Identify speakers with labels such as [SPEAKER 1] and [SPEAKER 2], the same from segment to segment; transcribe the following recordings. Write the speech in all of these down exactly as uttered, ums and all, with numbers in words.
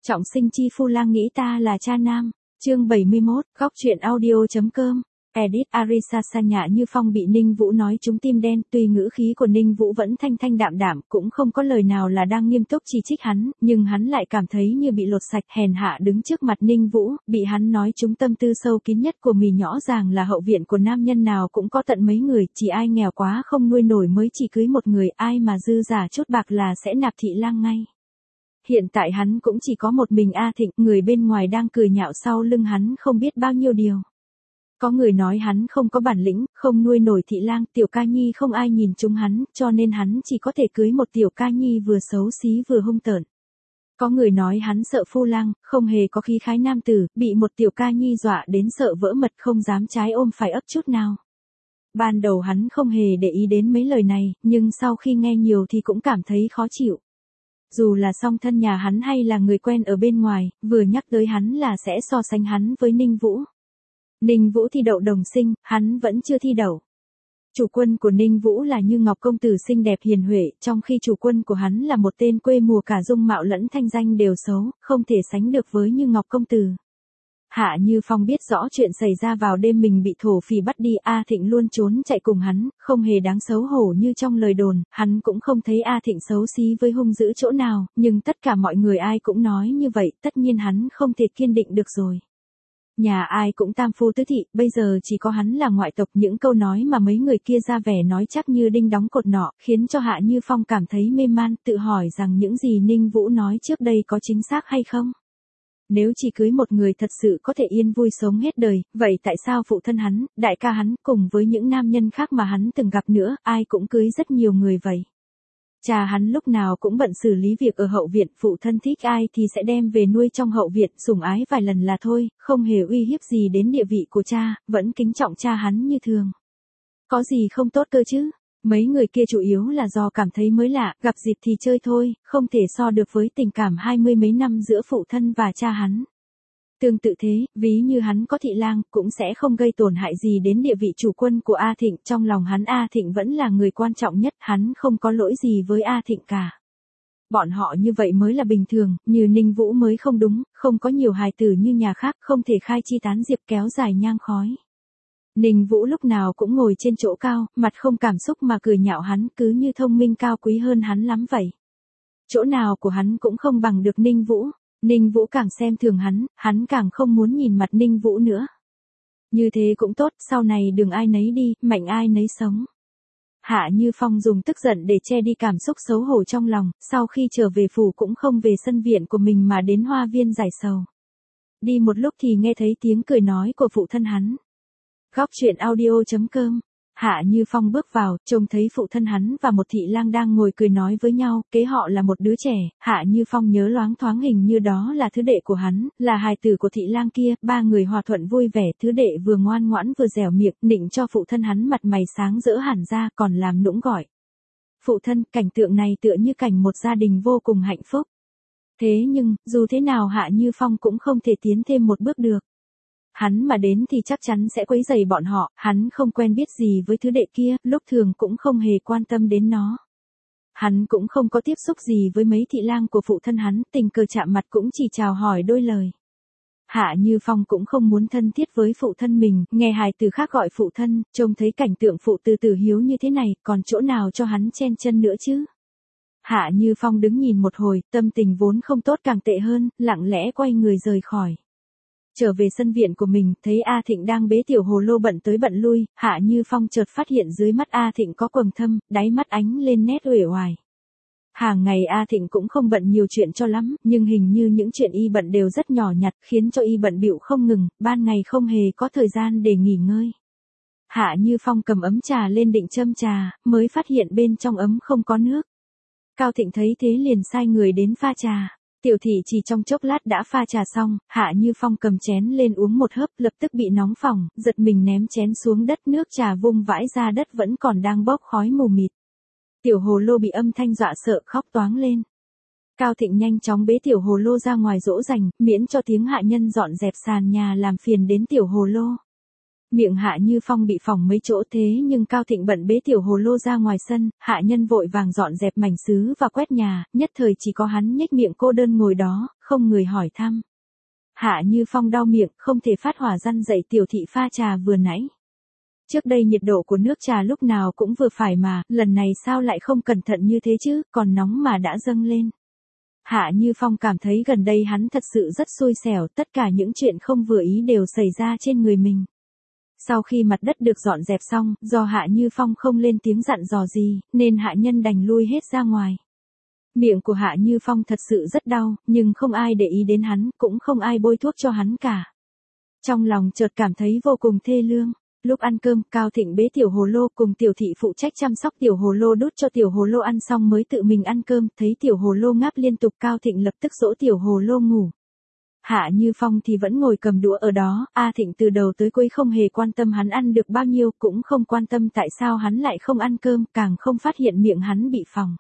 [SPEAKER 1] Trọng sinh chi phu lang nghĩ ta là cha nam. Chương bảy mươi mốt, góc truyện audio.com. Edit Arisa Sanya Như Phong bị Ninh Vũ nói trúng tim đen, tuy ngữ khí của Ninh Vũ vẫn thanh thanh đạm đạm, cũng không có lời nào là đang nghiêm túc chỉ trích hắn, nhưng hắn lại cảm thấy như bị lột sạch, hèn hạ đứng trước mặt Ninh Vũ, bị hắn nói trúng tâm tư sâu kín nhất của mình. Rõ ràng là hậu viện của nam nhân nào cũng có tận mấy người, chỉ ai nghèo quá không nuôi nổi mới chỉ cưới một người, ai mà dư giả chút bạc là sẽ nạp thị lang ngay. Hiện tại hắn cũng chỉ có một mình A Thịnh, người bên ngoài đang cười nhạo sau lưng hắn không biết bao nhiêu điều. Có người nói hắn không có bản lĩnh, không nuôi nổi thị lang, tiểu ca nhi không ai nhìn trúng hắn, cho nên hắn chỉ có thể cưới một tiểu ca nhi vừa xấu xí vừa hung tợn. Có người nói hắn sợ phu lang, không hề có khí khái nam tử, bị một tiểu ca nhi dọa đến sợ vỡ mật không dám trái ôm phải ấp chút nào. Ban đầu hắn không hề để ý đến mấy lời này, nhưng sau khi nghe nhiều thì cũng cảm thấy khó chịu. Dù là song thân nhà hắn hay là người quen ở bên ngoài, vừa nhắc tới hắn là sẽ so sánh hắn với Ninh Vũ. Ninh Vũ thi đậu đồng sinh, hắn vẫn chưa thi đậu. Chủ quân của Ninh Vũ là Như Ngọc công tử xinh đẹp hiền huệ, trong khi chủ quân của hắn là một tên quê mùa cả dung mạo lẫn thanh danh đều xấu, không thể sánh được với Như Ngọc công tử. Hạ Như Phong biết rõ chuyện xảy ra vào đêm mình bị thổ phỉ bắt đi, A Thịnh luôn trốn chạy cùng hắn, không hề đáng xấu hổ như trong lời đồn, hắn cũng không thấy A Thịnh xấu xí với hung dữ chỗ nào, nhưng tất cả mọi người ai cũng nói như vậy, tất nhiên hắn không thể kiên định được rồi. Nhà ai cũng tam phu tứ thị, bây giờ chỉ có hắn là ngoại tộc, những câu nói mà mấy người kia ra vẻ nói chắc như đinh đóng cột nọ, khiến cho Hạ Như Phong cảm thấy mê man, tự hỏi rằng những gì Ninh Vũ nói trước đây có chính xác hay không. Nếu chỉ cưới một người thật sự có thể yên vui sống hết đời, vậy tại sao phụ thân hắn, đại ca hắn, cùng với những nam nhân khác mà hắn từng gặp nữa, ai cũng cưới rất nhiều người vậy? Cha hắn lúc nào cũng bận xử lý việc ở hậu viện, phụ thân thích ai thì sẽ đem về nuôi trong hậu viện, sủng ái vài lần là thôi, không hề uy hiếp gì đến địa vị của cha, vẫn kính trọng cha hắn như thường. Có gì không tốt cơ chứ? Mấy người kia chủ yếu là do cảm thấy mới lạ, gặp dịp thì chơi thôi, không thể so được với tình cảm hai mươi mấy năm giữa phụ thân và cha hắn. Tương tự thế, ví như hắn có thị lang, cũng sẽ không gây tổn hại gì đến địa vị chủ quân của A Thịnh, trong lòng hắn A Thịnh vẫn là người quan trọng nhất, hắn không có lỗi gì với A Thịnh cả. Bọn họ như vậy mới là bình thường, như Ninh Vũ mới không đúng, không có nhiều hài tử như nhà khác, không thể khai chi tán diệp kéo dài nhang khói. Ninh Vũ lúc nào cũng ngồi trên chỗ cao, mặt không cảm xúc mà cười nhạo hắn, cứ như thông minh cao quý hơn hắn lắm vậy. Chỗ nào của hắn cũng không bằng được Ninh Vũ. Ninh Vũ càng xem thường hắn, hắn càng không muốn nhìn mặt Ninh Vũ nữa. Như thế cũng tốt, sau này đừng ai nấy đi, mạnh ai nấy sống. Hạ Như Phong dùng tức giận để che đi cảm xúc xấu hổ trong lòng, sau khi trở về phủ cũng không về sân viện của mình mà đến hoa viên giải sầu. Đi một lúc thì nghe thấy tiếng cười nói của phụ thân hắn. Góc truyện audio.com. Hạ Như Phong bước vào, trông thấy phụ thân hắn và một thị lang đang ngồi cười nói với nhau, kế họ là một đứa trẻ. Hạ Như Phong nhớ loáng thoáng hình như đó là thứ đệ của hắn, là hài tử của thị lang kia, ba người hòa thuận vui vẻ, thứ đệ vừa ngoan ngoãn vừa dẻo miệng, nịnh cho phụ thân hắn mặt mày sáng rỡ hẳn ra, còn làm nũng gọi. Phụ thân, cảnh tượng này tựa như cảnh một gia đình vô cùng hạnh phúc. Thế nhưng, dù thế nào Hạ Như Phong cũng không thể tiến thêm một bước được. Hắn mà đến thì chắc chắn sẽ quấy rầy bọn họ, hắn không quen biết gì với thứ đệ kia, lúc thường cũng không hề quan tâm đến nó. Hắn cũng không có tiếp xúc gì với mấy thị lang của phụ thân hắn, tình cờ chạm mặt cũng chỉ chào hỏi đôi lời. Hạ Như Phong cũng không muốn thân thiết với phụ thân mình, nghe hài từ khác gọi phụ thân, trông thấy cảnh tượng phụ từ từ hiếu như thế này, còn chỗ nào cho hắn chen chân nữa chứ. Hạ Như Phong đứng nhìn một hồi, tâm tình vốn không tốt càng tệ hơn, lặng lẽ quay người rời khỏi. Trở về sân viện của mình, thấy A Thịnh đang bế tiểu hồ lô bận tới bận lui, Hạ Như Phong chợt phát hiện dưới mắt A Thịnh có quầng thâm, đáy mắt ánh lên nét uể oải. Hàng ngày A Thịnh cũng không bận nhiều chuyện cho lắm, nhưng hình như những chuyện y bận đều rất nhỏ nhặt, khiến cho y bận bịu không ngừng, ban ngày không hề có thời gian để nghỉ ngơi. Hạ Như Phong cầm ấm trà lên định châm trà, mới phát hiện bên trong ấm không có nước. Cao Thịnh thấy thế liền sai người đến pha trà. Tiểu thị chỉ trong chốc lát đã pha trà xong, Hạ Như Phong cầm chén lên uống một hớp, lập tức bị nóng phỏng, giật mình ném chén xuống đất, nước trà vung vãi ra đất vẫn còn đang bốc khói mù mịt. Tiểu hồ lô bị âm thanh dọa sợ khóc toáng lên. Cao Thịnh nhanh chóng bế tiểu hồ lô ra ngoài dỗ dành, miễn cho tiếng hạ nhân dọn dẹp sàn nhà làm phiền đến tiểu hồ lô. Miệng Hạ Như Phong bị phỏng mấy chỗ thế nhưng Cao Thịnh bận bế tiểu hồ lô ra ngoài sân, hạ nhân vội vàng dọn dẹp mảnh sứ và quét nhà, nhất thời chỉ có hắn nhếch miệng cô đơn ngồi đó, không người hỏi thăm. Hạ Như Phong đau miệng, không thể phát hỏa răn dậy tiểu thị pha trà vừa nãy. Trước đây nhiệt độ của nước trà lúc nào cũng vừa phải mà, lần này sao lại không cẩn thận như thế chứ, còn nóng mà đã dâng lên. Hạ Như Phong cảm thấy gần đây hắn thật sự rất xui xẻo, tất cả những chuyện không vừa ý đều xảy ra trên người mình. Sau khi mặt đất được dọn dẹp xong, do Hạ Như Phong không lên tiếng dặn dò gì, nên hạ nhân đành lui hết ra ngoài. Miệng của Hạ Như Phong thật sự rất đau, nhưng không ai để ý đến hắn, cũng không ai bôi thuốc cho hắn cả. Trong lòng chợt cảm thấy vô cùng thê lương. Lúc ăn cơm, Cao Thịnh bế tiểu hồ lô cùng tiểu thị phụ trách chăm sóc tiểu hồ lô đút cho tiểu hồ lô ăn xong mới tự mình ăn cơm, thấy tiểu hồ lô ngáp liên tục Cao Thịnh lập tức dỗ tiểu hồ lô ngủ. Hạ Như Phong thì vẫn ngồi cầm đũa ở đó, A Thịnh từ đầu tới cuối không hề quan tâm hắn ăn được bao nhiêu, cũng không quan tâm tại sao hắn lại không ăn cơm, càng không phát hiện miệng hắn bị phỏng.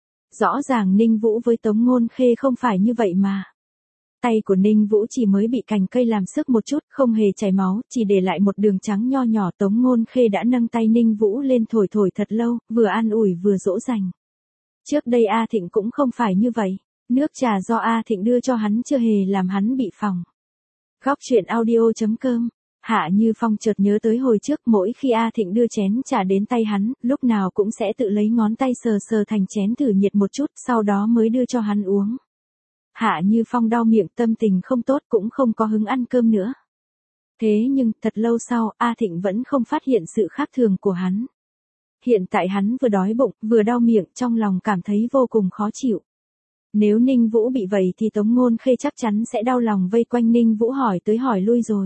[SPEAKER 1] Rõ ràng Ninh Vũ với Tống Ngôn Khê không phải như vậy mà. Tay của Ninh Vũ chỉ mới bị cành cây làm sức một chút, không hề chảy máu, chỉ để lại một đường trắng nho nhỏ. Tống Ngôn Khê đã nâng tay Ninh Vũ lên thổi thổi thật lâu, vừa an ủi vừa dỗ dành. Trước đây A Thịnh cũng không phải như vậy. Nước trà do A Thịnh đưa cho hắn chưa hề làm hắn bị phỏng. Góc truyện audio chấm com. Hạ Như Phong chợt nhớ tới hồi trước mỗi khi A Thịnh đưa chén trà đến tay hắn, lúc nào cũng sẽ tự lấy ngón tay sờ sờ thành chén thử nhiệt một chút, sau đó mới đưa cho hắn uống. Hạ Như Phong đau miệng, tâm tình không tốt, cũng không có hứng ăn cơm nữa. Thế nhưng, thật lâu sau, A Thịnh vẫn không phát hiện sự khác thường của hắn. Hiện tại hắn vừa đói bụng, vừa đau miệng, trong lòng cảm thấy vô cùng khó chịu. Nếu Ninh Vũ bị vậy thì Tống Ngôn Khê chắc chắn sẽ đau lòng vây quanh Ninh Vũ hỏi tới hỏi lui rồi.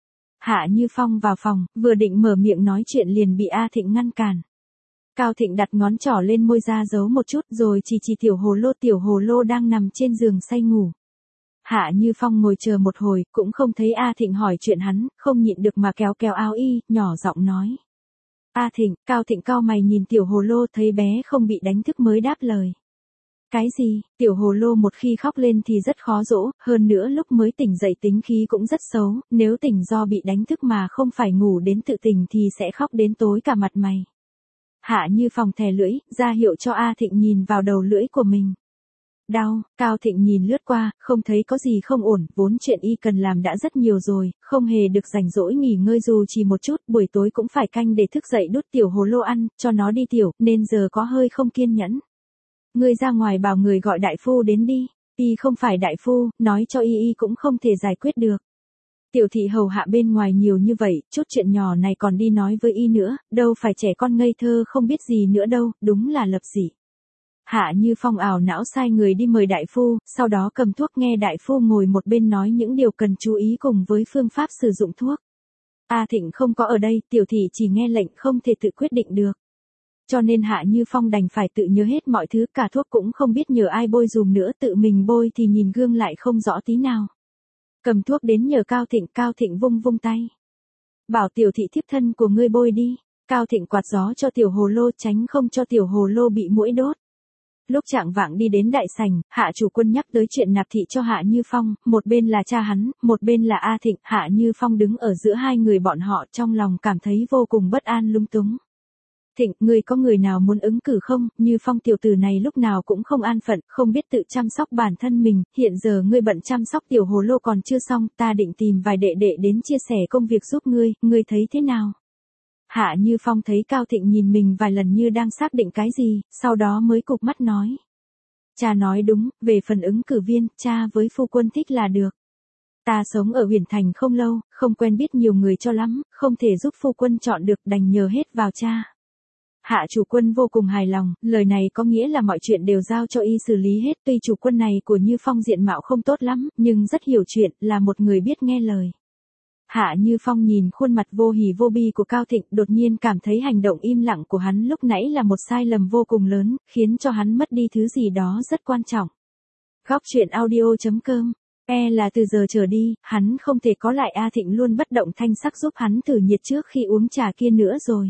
[SPEAKER 1] Hạ Như Phong vào phòng, vừa định mở miệng nói chuyện liền bị A Thịnh ngăn cản. Cao Thịnh đặt ngón trỏ lên môi ra giấu một chút rồi chỉ chỉ tiểu hồ lô. Tiểu hồ lô đang nằm trên giường say ngủ. Hạ Như Phong ngồi chờ một hồi, cũng không thấy A Thịnh hỏi chuyện hắn, không nhịn được mà kéo kéo áo y, nhỏ giọng nói. A Thịnh, Cao Thịnh cau mày nhìn tiểu hồ lô, thấy bé không bị đánh thức mới đáp lời. Cái gì? Tiểu hồ lô một khi khóc lên thì rất khó dỗ, hơn nữa lúc mới tỉnh dậy tính khí cũng rất xấu, nếu tỉnh do bị đánh thức mà không phải ngủ đến tự tỉnh thì sẽ khóc đến tối cả mặt mày. Hạ Như Phong thè lưỡi, ra hiệu cho A Thịnh nhìn vào đầu lưỡi của mình. Đau, Cao Thịnh nhìn lướt qua, không thấy có gì không ổn, vốn chuyện y cần làm đã rất nhiều rồi, không hề được rảnh rỗi nghỉ ngơi dù chỉ một chút, buổi tối cũng phải canh để thức dậy đút tiểu hồ lô ăn, cho nó đi tiểu, nên giờ có hơi không kiên nhẫn. Ngươi ra ngoài bảo người gọi đại phu đến đi, y không phải đại phu, nói cho y y cũng không thể giải quyết được. Tiểu thị hầu hạ bên ngoài nhiều như vậy, chút chuyện nhỏ này còn đi nói với y nữa, đâu phải trẻ con ngây thơ không biết gì nữa đâu, đúng là lập dị. Hạ Như Phong ảo não sai người đi mời đại phu, sau đó cầm thuốc nghe đại phu ngồi một bên nói những điều cần chú ý cùng với phương pháp sử dụng thuốc. A Thịnh không có ở đây, tiểu thị chỉ nghe lệnh không thể tự quyết định được. Cho nên Hạ Như Phong đành phải tự nhớ hết mọi thứ, cả thuốc cũng không biết nhờ ai bôi dùm nữa, tự mình bôi thì nhìn gương lại không rõ tí nào. Cầm thuốc đến nhờ Cao Thịnh, Cao Thịnh vung vung tay. Bảo tiểu thị thiếp thân của ngươi bôi đi. Cao Thịnh quạt gió cho tiểu hồ lô, tránh không cho tiểu hồ lô bị muỗi đốt. Lúc trạng vạng đi đến đại sảnh, Hạ chủ quân nhắc tới chuyện nạp thị cho Hạ Như Phong, một bên là cha hắn, một bên là A Thịnh, Hạ Như Phong đứng ở giữa hai người bọn họ, trong lòng cảm thấy vô cùng bất an lung túng. Thịnh, người có người nào muốn ứng cử không? Như Phong tiểu tử này lúc nào cũng không an phận, không biết tự chăm sóc bản thân mình, hiện giờ ngươi bận chăm sóc tiểu hồ lô còn chưa xong, ta định tìm vài đệ đệ đến chia sẻ công việc giúp ngươi, ngươi thấy thế nào? Hạ Như Phong thấy Cao Thịnh nhìn mình vài lần như đang xác định cái gì, sau đó mới cụp mắt nói. Cha nói đúng, về phần ứng cử viên, cha với phu quân thích là được. Ta sống ở Huyền Thành không lâu, không quen biết nhiều người cho lắm, không thể giúp phu quân chọn được, đành nhờ hết vào cha. Hạ chủ quân vô cùng hài lòng, lời này có nghĩa là mọi chuyện đều giao cho y xử lý hết, tuy chủ quân này của Như Phong diện mạo không tốt lắm, nhưng rất hiểu chuyện, là một người biết nghe lời. Hạ Như Phong nhìn khuôn mặt vô hỉ vô bi của Cao Thịnh, đột nhiên cảm thấy hành động im lặng của hắn lúc nãy là một sai lầm vô cùng lớn, khiến cho hắn mất đi thứ gì đó rất quan trọng. Góc truyện audio chấm com. E là từ giờ trở đi, hắn không thể có lại A Thịnh luôn bất động thanh sắc giúp hắn thử nhiệt trước khi uống trà kia nữa rồi.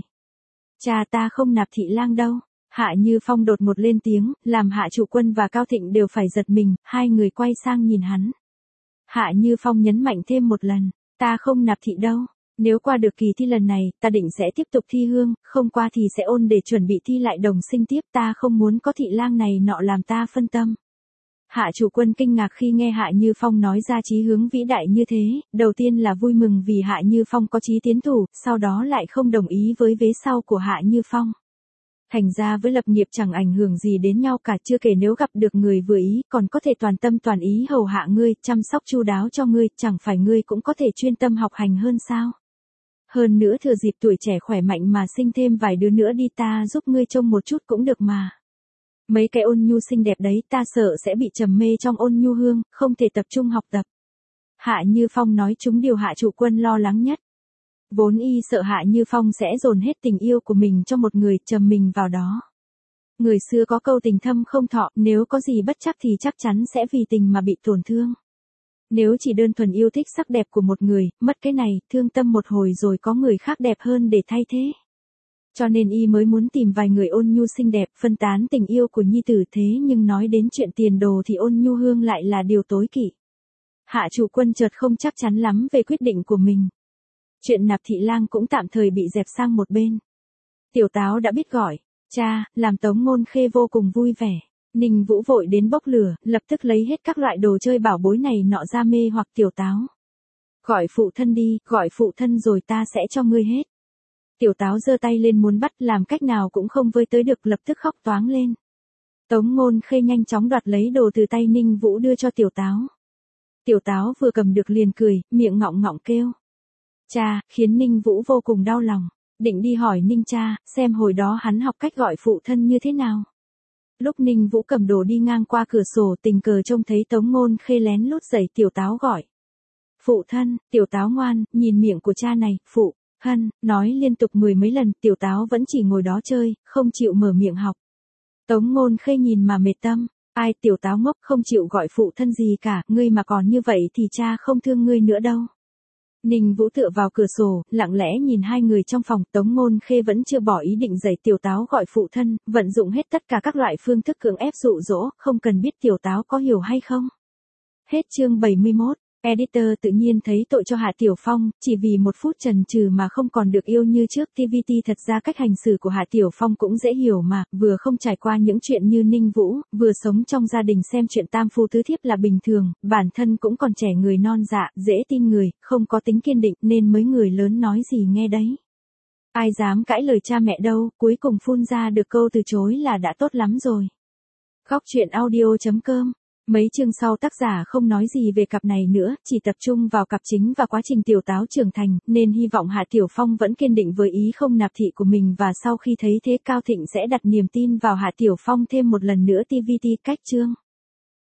[SPEAKER 1] Cha ta không nạp thị lang đâu. Hạ Như Phong đột ngột lên tiếng, làm Hạ chủ quân và Cao Thịnh đều phải giật mình, hai người quay sang nhìn hắn. Hạ Như Phong nhấn mạnh thêm một lần, ta không nạp thị đâu. Nếu qua được kỳ thi lần này, ta định sẽ tiếp tục thi hương, không qua thì sẽ ôn để chuẩn bị thi lại đồng sinh tiếp, ta không muốn có thị lang này nọ làm ta phân tâm. Hạ chủ quân kinh ngạc khi nghe Hạ Như Phong nói ra chí hướng vĩ đại như thế, đầu tiên là vui mừng vì Hạ Như Phong có chí tiến thủ, sau đó lại không đồng ý với vế sau của Hạ Như Phong. Thành ra với lập nghiệp chẳng ảnh hưởng gì đến nhau cả, chưa kể nếu gặp được người vừa ý, còn có thể toàn tâm toàn ý hầu hạ ngươi, chăm sóc chu đáo cho ngươi, chẳng phải ngươi cũng có thể chuyên tâm học hành hơn sao? Hơn nữa thừa dịp tuổi trẻ khỏe mạnh mà sinh thêm vài đứa nữa đi, ta giúp ngươi trông một chút cũng được mà. Mấy cái ôn nhu xinh đẹp đấy ta sợ sẽ bị trầm mê trong ôn nhu hương, không thể tập trung học tập. Hạ Như Phong nói trúng điều Hạ chủ quân lo lắng nhất. Vốn y sợ Hạ Như Phong sẽ dồn hết tình yêu của mình cho một người, trầm mình vào đó. Người xưa có câu tình thâm không thọ, nếu có gì bất chắc thì chắc chắn sẽ vì tình mà bị tổn thương. Nếu chỉ đơn thuần yêu thích sắc đẹp của một người, mất cái này, thương tâm một hồi rồi có người khác đẹp hơn để thay thế. Cho nên y mới muốn tìm vài người ôn nhu xinh đẹp, phân tán tình yêu của nhi tử, thế nhưng nói đến chuyện tiền đồ thì ôn nhu hương lại là điều tối kỵ. Hạ chủ quân chợt không chắc chắn lắm về quyết định của mình. Chuyện nạp thị lang cũng tạm thời bị dẹp sang một bên. Tiểu Táo đã biết gọi, cha, làm Tống Ngôn Khê vô cùng vui vẻ. Ninh Vũ vội đến bốc lửa, lập tức lấy hết các loại đồ chơi bảo bối này nọ ra mê hoặc Tiểu Táo. Gọi phụ thân đi, gọi phụ thân rồi ta sẽ cho ngươi hết. Tiểu Táo giơ tay lên muốn bắt, làm cách nào cũng không với tới được, lập tức khóc toáng lên. Tống Ngôn Khê nhanh chóng đoạt lấy đồ từ tay Ninh Vũ đưa cho Tiểu Táo. Tiểu Táo vừa cầm được liền cười, miệng ngọng ngọng kêu. Cha, khiến Ninh Vũ vô cùng đau lòng, định đi hỏi Ninh cha, xem hồi đó hắn học cách gọi phụ thân như thế nào. Lúc Ninh Vũ cầm đồ đi ngang qua cửa sổ, tình cờ trông thấy Tống Ngôn Khê lén lút giày Tiểu Táo gọi. Phụ thân, Tiểu Táo ngoan, nhìn miệng của cha này, phụ, hân, nói liên tục mười mấy lần, Tiểu Táo vẫn chỉ ngồi đó chơi, không chịu mở miệng học. Tống Ngôn Khê nhìn mà mệt tâm, ai Tiểu Táo ngốc không chịu gọi phụ thân gì cả, ngươi mà còn như vậy thì cha không thương ngươi nữa đâu. Ninh Vũ tựa vào cửa sổ, lặng lẽ nhìn hai người trong phòng, Tống Ngôn Khê vẫn chưa bỏ ý định giày Tiểu Táo gọi phụ thân, vận dụng hết tất cả các loại phương thức cưỡng ép dụ dỗ, không cần biết Tiểu Táo có hiểu hay không. Hết chương bảy mươi mốt. Editor tự nhiên thấy tội cho Hạ Tiểu Phong, chỉ vì một phút chần chừ mà không còn được yêu như trước. tê vê tê thật ra cách hành xử của Hạ Tiểu Phong cũng dễ hiểu mà, vừa không trải qua những chuyện như Ninh Vũ, vừa sống trong gia đình xem chuyện tam phu tứ thiếp là bình thường, bản thân cũng còn trẻ người non dạ, dễ tin người, không có tính kiên định nên mấy người lớn nói gì nghe đấy. Ai dám cãi lời cha mẹ đâu, cuối cùng phun ra được câu từ chối là đã tốt lắm rồi. Góc truyện audio chấm com. Mấy chương sau tác giả không nói gì về cặp này nữa, chỉ tập trung vào cặp chính và quá trình Tiểu Táo trưởng thành, nên hy vọng Hạ Tiểu Phong vẫn kiên định với ý không nạp thị của mình, và sau khi thấy thế Cao Thịnh sẽ đặt niềm tin vào Hạ Tiểu Phong thêm một lần nữa. tê vê tê cách chương.